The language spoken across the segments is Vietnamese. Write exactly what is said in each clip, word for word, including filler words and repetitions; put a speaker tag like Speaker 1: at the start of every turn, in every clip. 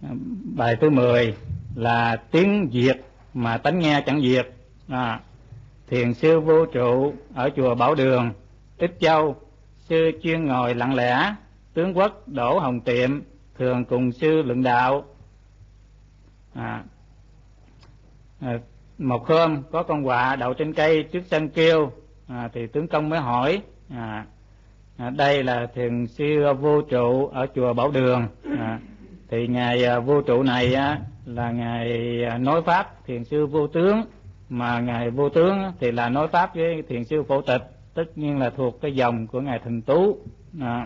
Speaker 1: Bài thứ mười là tiếng Việt mà tánh nghe chẳng Việt. À, thiền sư Vô Trụ ở chùa Bảo Đường, Ích Châu, sư chuyên ngồi lặng lẽ. Tướng Quốc Đỗ Hồng Tiệm thường cùng sư luận đạo. À, à, một hôm có con quạ đậu trên cây trước sân kêu. À, thì tướng công mới hỏi, à, à, đây là thiền sư Vô Trụ ở chùa Bảo Đường. À, thì ngài Vô Trụ này á, là ngài nói pháp thiền sư Vô Tướng, mà ngài Vô Tướng thì là nói pháp với thiền sư Phổ Tịch, tất nhiên là thuộc cái dòng của ngài Thần Tú. À,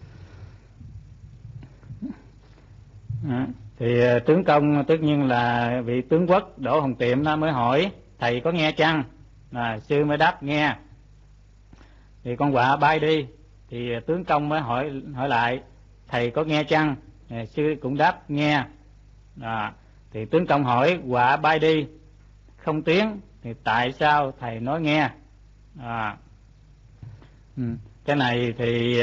Speaker 1: à, thì tướng công tất nhiên là vị tướng Quốc Đỗ Hồng Tiệm nó mới hỏi thầy có nghe chăng? À, sư mới đáp nghe. Thì con quạ bay đi, thì tướng công mới hỏi hỏi lại thầy có nghe chăng? À, sư cũng đáp nghe. À, thì tướng công hỏi quạ bay đi không tiếng thì tại sao thầy nói nghe? À, cái này thì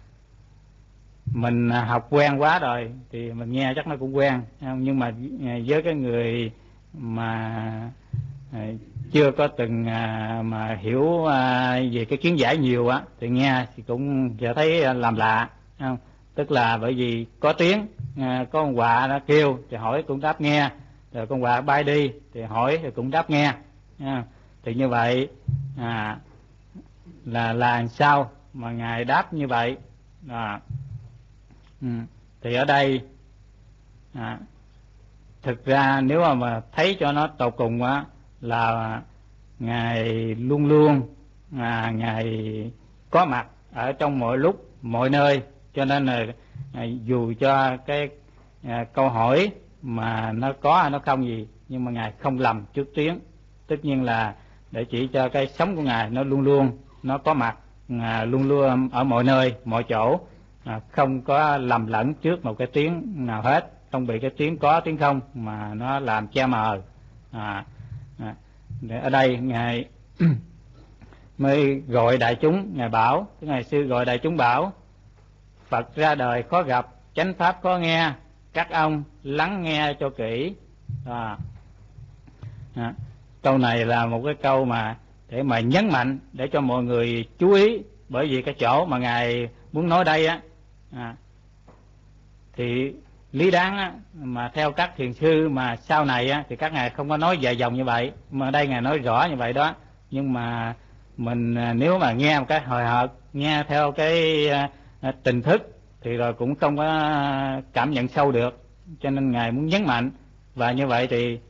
Speaker 1: mình học quen quá rồi thì mình nghe chắc nó cũng quen, nhưng mà với cái người mà chưa có từng mà hiểu về cái kiến giải nhiều á thì nghe thì cũng sẽ thấy làm lạ, không? Tức là bởi vì có tiếng, có con quạ nó kêu thì hỏi cũng đáp nghe, rồi con quạ bay đi thì hỏi thì cũng đáp nghe. Thì như vậy à, là là sao mà ngài đáp như vậy? À, ừ. Thì ở đây à, thực ra nếu mà, mà thấy cho nó tột cùng á là ngài luôn luôn à, ngài có mặt ở trong mọi lúc mọi nơi, cho nên là à, dù cho cái à, câu hỏi mà nó có hay nó không gì, nhưng mà ngài không lầm trước tiếng, tất nhiên là để chỉ cho cái sống của ngài nó luôn luôn nó có mặt à, luôn luôn ở mọi nơi mọi chỗ, à, không có lầm lẫn trước một cái tiếng nào hết, không bị cái tiếng có tiếng không mà nó làm che mờ. À, à, ở đây ngài mới gọi đại chúng, ngài bảo, ngài sư gọi đại chúng bảo Phật ra đời khó gặp, chánh pháp khó nghe, các ông lắng nghe cho kỹ. À, à, câu này là một cái câu mà để mà nhấn mạnh để cho mọi người chú ý, bởi vì cái chỗ mà ngài muốn nói đây á à, thì lý đáng á, mà theo các thiền sư mà sau này á, thì các ngài không có nói dài dòng như vậy, mà đây ngài nói rõ như vậy đó. Nhưng mà mình nếu mà nghe một cái hồi hợt, nghe theo cái uh, tình thức thì rồi cũng không có cảm nhận sâu được, cho nên ngài muốn nhấn mạnh. Và như vậy thì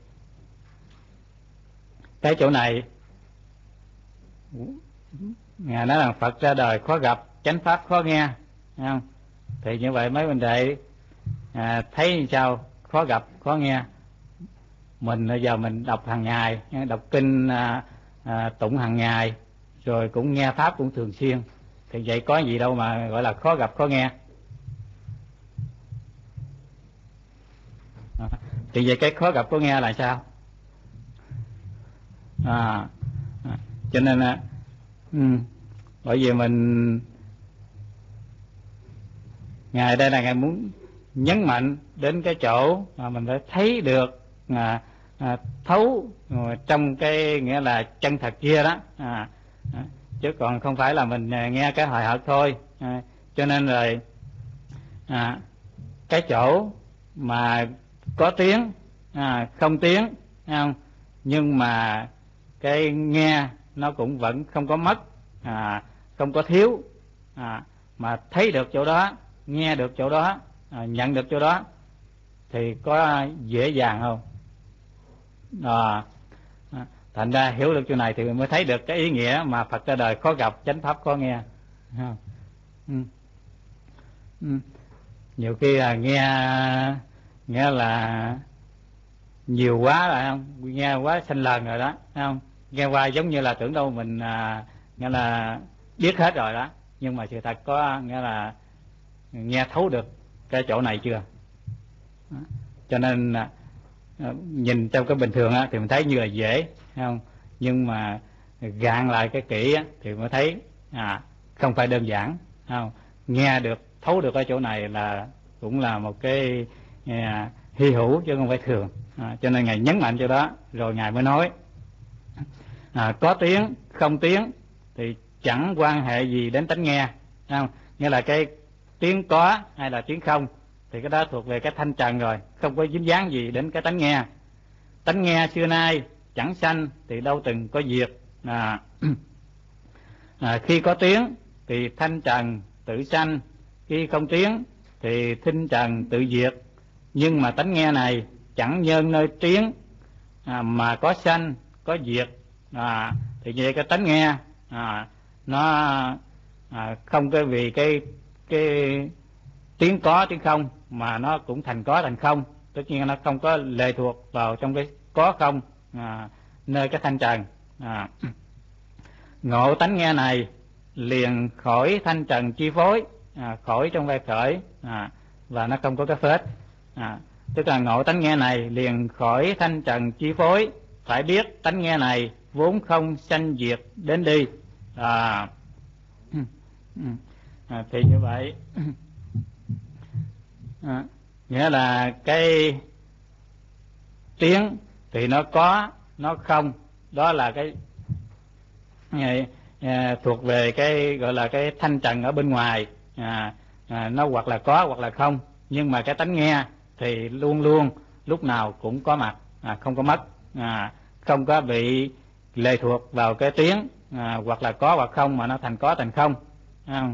Speaker 1: cái chỗ này ngài nói rằng Phật ra đời khó gặp, chánh pháp khó nghe, thấy không? Thì như vậy mấy huynh đệ à, thấy sao? Khó gặp khó nghe. Mình bây giờ mình đọc hàng ngày, đọc kinh à, à, tụng hàng ngày, rồi cũng nghe pháp cũng thường xuyên, thì vậy có gì đâu mà gọi là khó gặp khó nghe. À, thì vậy cái khó gặp khó nghe là sao? À, à, cho nên à, ừ, bởi vì mình ngài đây là ngài muốn nhấn mạnh đến cái chỗ mà mình phải thấy được à, à, thấu trong cái nghĩa là chân thật kia đó, à, à, chứ còn không phải là mình nghe cái hời hợt thôi. À, cho nên rồi à, cái chỗ mà có tiếng à, không tiếng, không? Nhưng mà cái nghe nó cũng vẫn không có mất, à, không có thiếu, à, mà thấy được chỗ đó, nghe được chỗ đó, à, nhận được chỗ đó thì có dễ dàng không? À, thành ra hiểu được chỗ này thì mới thấy được cái ý nghĩa mà Phật ra đời khó gặp, chánh pháp khó nghe. Ừ. Ừ. Nhiều khi là nghe nghe là nhiều quá rồi, không nghe quá xanh lần rồi đó, không nghe qua giống như là tưởng đâu mình à, nghe là biết hết rồi đó, nhưng mà sự thật có nghĩa là nghe thấu được cái chỗ này chưa. Đó. Cho nên à, nhìn trong cái bình thường á, thì mình thấy như là dễ, không? Nhưng mà gạn lại cái kỹ á, thì mới thấy à, không phải đơn giản, không? Nghe được thấu được cái chỗ này là cũng là một cái à, hy hữu chứ không phải thường. À, cho nên Ngài nhấn mạnh cho đó, rồi Ngài mới nói à, có tiếng không tiếng thì chẳng quan hệ gì đến tánh nghe, không? Nghĩa là cái tiếng có hay là tiếng không thì cái đó thuộc về cái thanh trần rồi, không có dính dáng gì đến cái tánh nghe. Tánh nghe xưa nay chẳng sanh thì đâu từng có diệt. À, à, khi có tiếng thì thanh trần tự sanh, khi không tiếng thì thanh trần tự diệt. Nhưng mà tánh nghe này chẳng nhân nơi tiếng à, mà có sanh có diệt. À, thì như vậy cái tánh nghe à, nó à, không cái vì cái cái tiếng có tiếng không mà nó cũng thành có thành không, tất nhiên nó không có lệ thuộc vào trong cái có không à, nơi cái thanh trần. À, ngộ tánh nghe này liền khỏi thanh trần chi phối, à, khỏi trong vai khởi à, và nó không có cái phết. À, tức là ngộ tánh nghe này liền khỏi thanh trần chi phối, phải biết tánh nghe này vốn không sanh diệt đến đi. À, à, thì như vậy à, nghĩa là cái tiếng thì nó có nó không, đó là cái à, thuộc về cái gọi là cái thanh trần ở bên ngoài. À, à, nó hoặc là có hoặc là không, nhưng mà cái tánh nghe thì luôn luôn lúc nào cũng có mặt, à, không có mất, à, không có bị lệ thuộc vào cái tiếng à, hoặc là có hoặc không mà nó thành có thành không. À,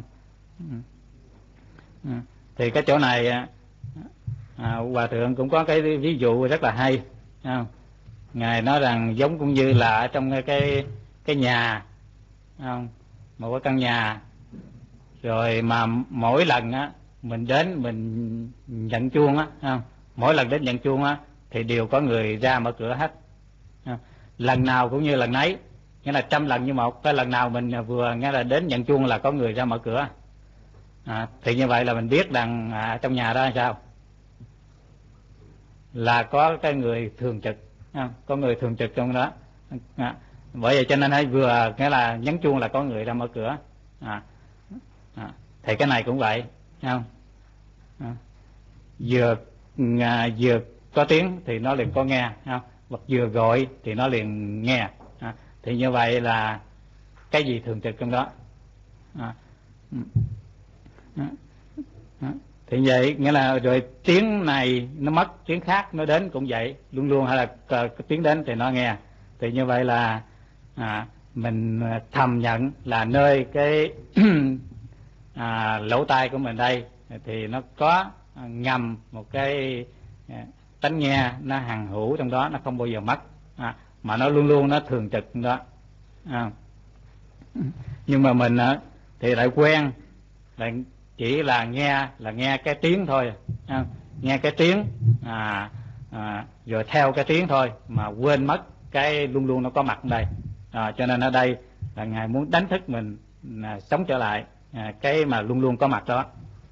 Speaker 1: thì cái chỗ này à, Hòa thượng cũng có cái ví dụ rất là hay. À, Ngài nói rằng giống cũng như là ở trong cái cái nhà, không? Một cái căn nhà, rồi mà mỗi lần á mình đến mình nhận chuông á, không? Mỗi lần đến nhận chuông á thì đều có người ra mở cửa hết. Không? Lần nào cũng như lần nấy, nghĩa là trăm lần như một, cái lần nào mình vừa nghe là đến nhận chuông là có người ra mở cửa. À, thì như vậy là mình biết rằng à, trong nhà đó là sao, là có cái người thường trực, không? Có người thường trực trong đó. À, bởi vậy cho nên ấy vừa nghĩa là nhấn chuông là có người ra mở cửa. À, à, thì cái này cũng vậy, không? À, vừa à, vừa có tiếng thì nó liền có nghe, không? Hoặc vừa gọi thì nó liền nghe. À, thì như vậy là cái gì thường trực trong đó. À, à, à, thì vậy nghĩa là rồi tiếng này nó mất, tiếng khác nó đến cũng vậy, luôn luôn hay là cái tiếng đến thì nó nghe. Thì như vậy là à, mình thầm nhận là nơi cái à, lỗ tai của mình đây thì nó có ngầm một cái tánh nghe nó hằng hữu trong đó, nó không bao giờ mất, à, mà nó luôn luôn nó thường trực trong đó. À, nhưng mà mình thì lại quen lại chỉ là nghe là nghe cái tiếng thôi, à, nghe cái tiếng à, à, rồi theo cái tiếng thôi mà quên mất cái luôn luôn nó có mặt ở đây. À, cho nên ở đây là Ngài muốn đánh thức mình à, sống trở lại à, cái mà luôn luôn có mặt đó.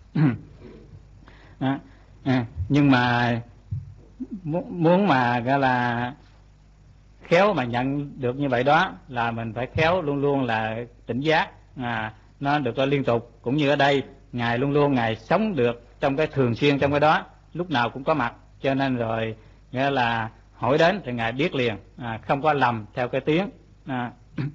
Speaker 1: À, à, nhưng mà muốn mà gọi là khéo mà nhận được như vậy đó là mình phải khéo luôn luôn là tỉnh giác, à, nó được là liên tục. Cũng như ở đây Ngài luôn luôn Ngài sống được trong cái thường xuyên trong cái đó, lúc nào cũng có mặt, cho nên rồi nghĩa là hỏi đến thì Ngài biết liền, à, không có lầm theo cái tiếng. À,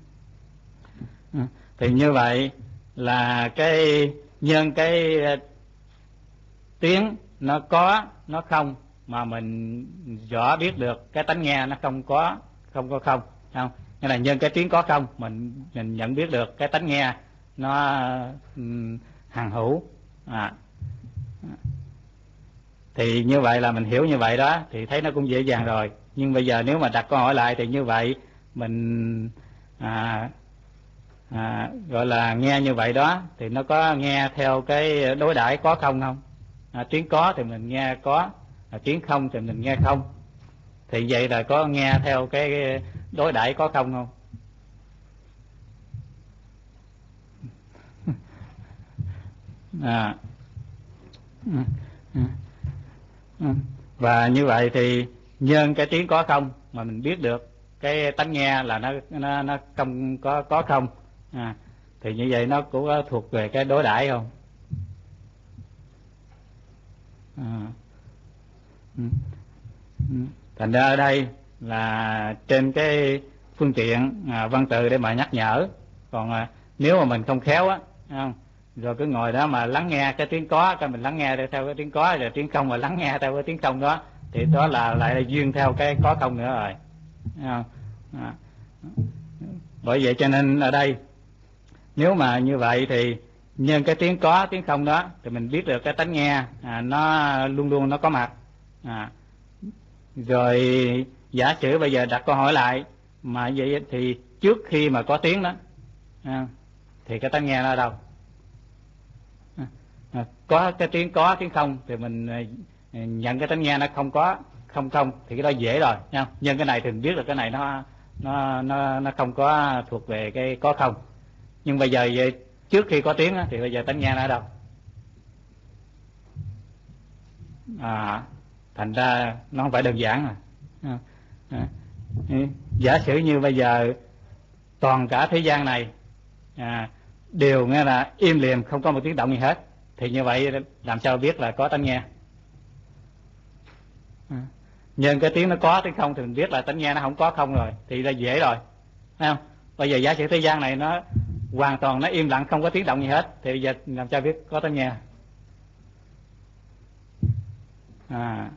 Speaker 1: thì như vậy là cái nhân cái tiếng nó có nó không mà mình rõ biết được cái tánh nghe nó không có không có không, không? Nghĩa là nhân cái tiếng có không mình mình nhận biết được cái tánh nghe nó um, hằng hữu. À, thì như vậy là mình hiểu như vậy đó thì thấy nó cũng dễ dàng rồi. Nhưng bây giờ nếu mà đặt câu hỏi lại thì như vậy mình à, à, gọi là nghe như vậy đó thì nó có nghe theo cái đối đãi có không không? À, tiếng có thì mình nghe có, à, tiếng không thì mình nghe không. Thì vậy là có nghe theo cái đối đãi có không không? À, và như vậy thì nhân cái tiếng có không mà mình biết được cái tánh nghe là nó nó nó không có có không, à, thì như vậy nó cũng thuộc về cái đối đãi không? À, Thành ra ở đây là trên cái phương tiện à, văn từ để mà nhắc nhở. Còn à, nếu mà mình không khéo á, không? Rồi cứ ngồi đó mà lắng nghe cái tiếng có, cái mình lắng nghe theo cái tiếng có, rồi tiếng không mà lắng nghe theo cái tiếng không đó, thì đó là lại là duyên theo cái có không nữa rồi. Không? À. Bởi vậy cho nên ở đây nếu mà như vậy thì nhân cái tiếng có tiếng không đó thì mình biết được cái tánh nghe à, nó luôn luôn nó có mặt. À. Rồi giả sử bây giờ đặt câu hỏi lại mà vậy thì trước khi mà có tiếng đó à, thì cái tánh nghe nó ở đâu? À, à, có cái tiếng có tiếng không thì mình à, nhận cái tánh nghe nó không có không không thì cái đó dễ rồi nha. Nhưng cái này thì mình biết là cái này nó nó nó nó không có thuộc về cái có không. Nhưng bây giờ về trước khi có tiếng đó, thì bây giờ tánh nghe nó ở đâu? À, thành ra nó không phải đơn giản à. À, à, giả sử như bây giờ toàn cả thế gian này à, đều nghe là im lìm không có một tiếng động gì hết, thì như vậy làm sao biết là có tánh nghe? À, nhưng cái tiếng nó có tiếng không thì mình biết là tánh nghe nó không có không rồi, thì là dễ rồi, thấy không? Bây giờ giả sử thế gian này nó hoàn toàn nó im lặng không có tiếng động gì hết, thì bây giờ làm sao biết có tánh nghe? À,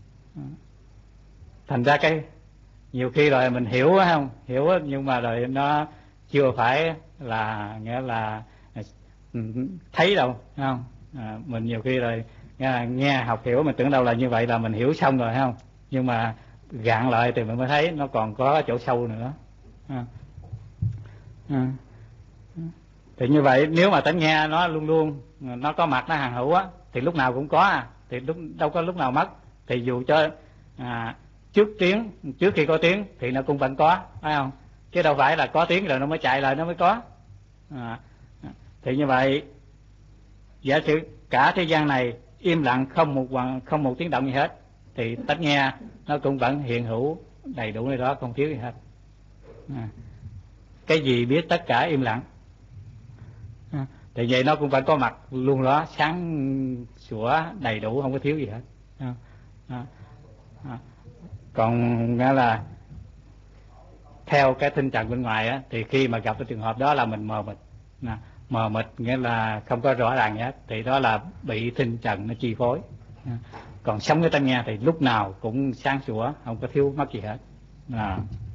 Speaker 1: thành ra cái nhiều khi rồi mình hiểu không hiểu nhưng mà rồi nó chưa phải là nghĩa là thấy đâu, không? À, mình nhiều khi rồi nghe, nghe học hiểu mình tưởng đâu là như vậy là mình hiểu xong rồi, không? Nhưng mà gạn lại thì mình mới thấy nó còn có chỗ sâu nữa. À. À. Thì như vậy nếu mà tánh nghe nó luôn luôn nó có mặt, nó hằng hữu á, thì lúc nào cũng có à, thì lúc đâu có lúc nào mất. Thì dù cho à, trước tiếng trước khi có tiếng thì nó cũng vẫn có, phải không? Chứ đâu phải là có tiếng rồi nó mới chạy lại nó mới có. À, thì như vậy giả sử cả thế gian này im lặng không một không một tiếng động gì hết, thì tánh nghe nó cũng vẫn hiện hữu đầy đủ nơi đó, không thiếu gì hết. À, cái gì biết tất cả im lặng, à, thì vậy nó cũng vẫn có mặt luôn đó, sáng sủa đầy đủ, không có thiếu gì hết. À, à, à. Còn nghĩa là theo cái tinh trần bên ngoài á, thì khi mà gặp cái trường hợp đó là mình mờ mịt. À, mờ mịt nghĩa là không có rõ ràng gì hết, thì đó là bị tinh trần nó chi phối. À, còn sống cái tánh nghe thì lúc nào cũng sáng sủa, không có thiếu mất gì hết. À.